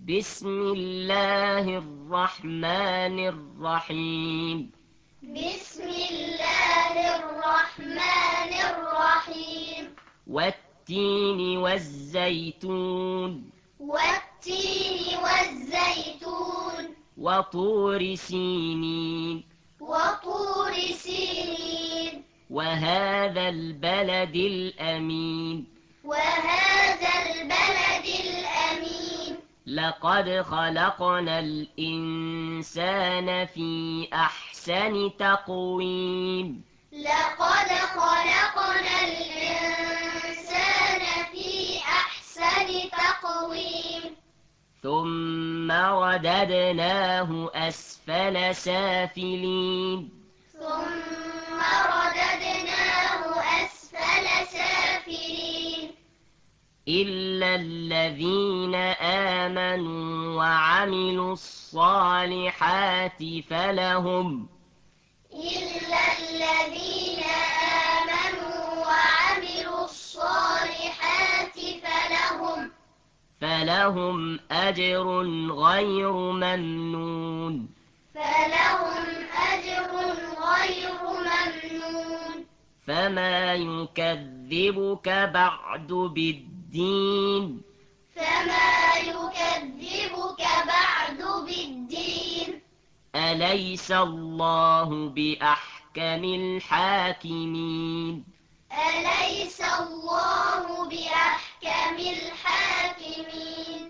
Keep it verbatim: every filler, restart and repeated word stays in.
بسم الله الرحمن الرحيم بسم الله الرحمن الرحيم والتين والزيتون والتين والزيتون وطور سينين وطور سينين وهذا البلد الأمين وهذا البلد الأمين لقد خلقنا الإنسان في أحسن تقويم لقد خلقنا الإنسان في أحسن تقويم ثم رددناه أسفل سافلين ثم رددناه أسفل سافلين إلا الذين آمنوا وعملوا الصالحات فلهم إلا الذين آمنوا وعملوا الصالحات فلهم فلهم أجر غير ممنون فلهم أجر غير ممنون فما يكذبك بعد بالدين فما يكذبك بعد بالدين أليس الله بأحكم الحاكمين أليس الله بأحكم الحاكمين